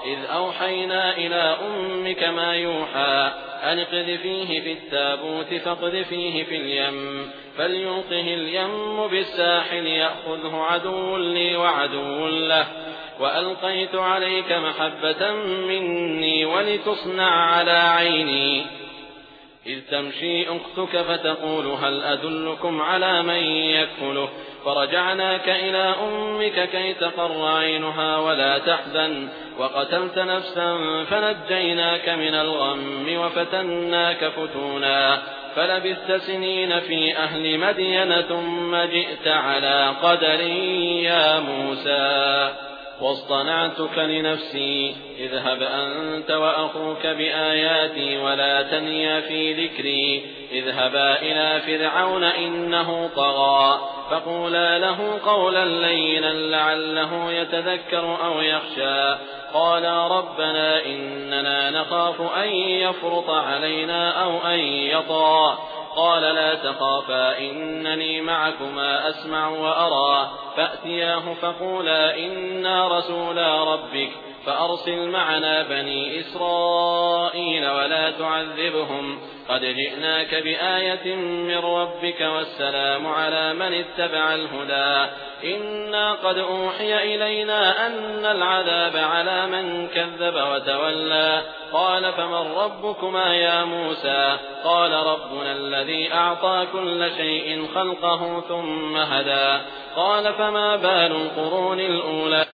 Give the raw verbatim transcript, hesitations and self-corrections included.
إذ أوحينا إلى أمك ما يوحى أن اقذفيه في التابوت فاقذفيه في اليم فليلقه اليم بالساحل يأخذه عدو لي وعدو له وألقيت عليك محبة مني ولتصنع على عيني إذ تمشي أختك فتقول هل أدلكم على من يكفله فرجعناك إلى أمك كي تقر عينها ولا تحزن وقتلت نفسا فنجيناك من الغم وفتناك فتونا فلبثت سنين في أهل مدين ثم جئت على قدر يا موسى واصطنعتك لنفسي اذهب أنت وأخوك بآياتي ولا تنيا في ذكري اذهبا إلى فرعون إنه طغى فقولا له قولا لينا لعله يتذكر أو يخشى قالا ربنا إننا نخاف أن يفرط علينا أو أن يطغى قال لا تخافا إنني معكما أسمع وأرى فأتياه فقولا إنا رسولا ربك فأرسل معنا بني إسرائيل ولا تعذبهم قد جئناك بآية من ربك والسلام على من اتبع الهدى إنا قد أوحي إلينا أن العذاب على من كذب وتولى قال فمن ربكما يا موسى قال ربنا الذي أعطى كل شيء خلقه ثم هدى قال فما بال القرون الأولى